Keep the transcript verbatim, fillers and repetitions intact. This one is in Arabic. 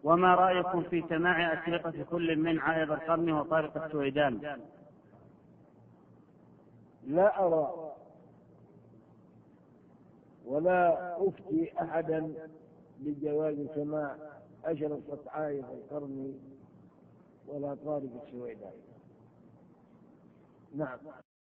وما رأيكم في سماع أشرطة كل من عائض القرن وطارق السويدان؟ لا أرى ولا أفتي أحدا بجواز سماع أشرطة عائض القرن ولا طارق السويدان. نعم.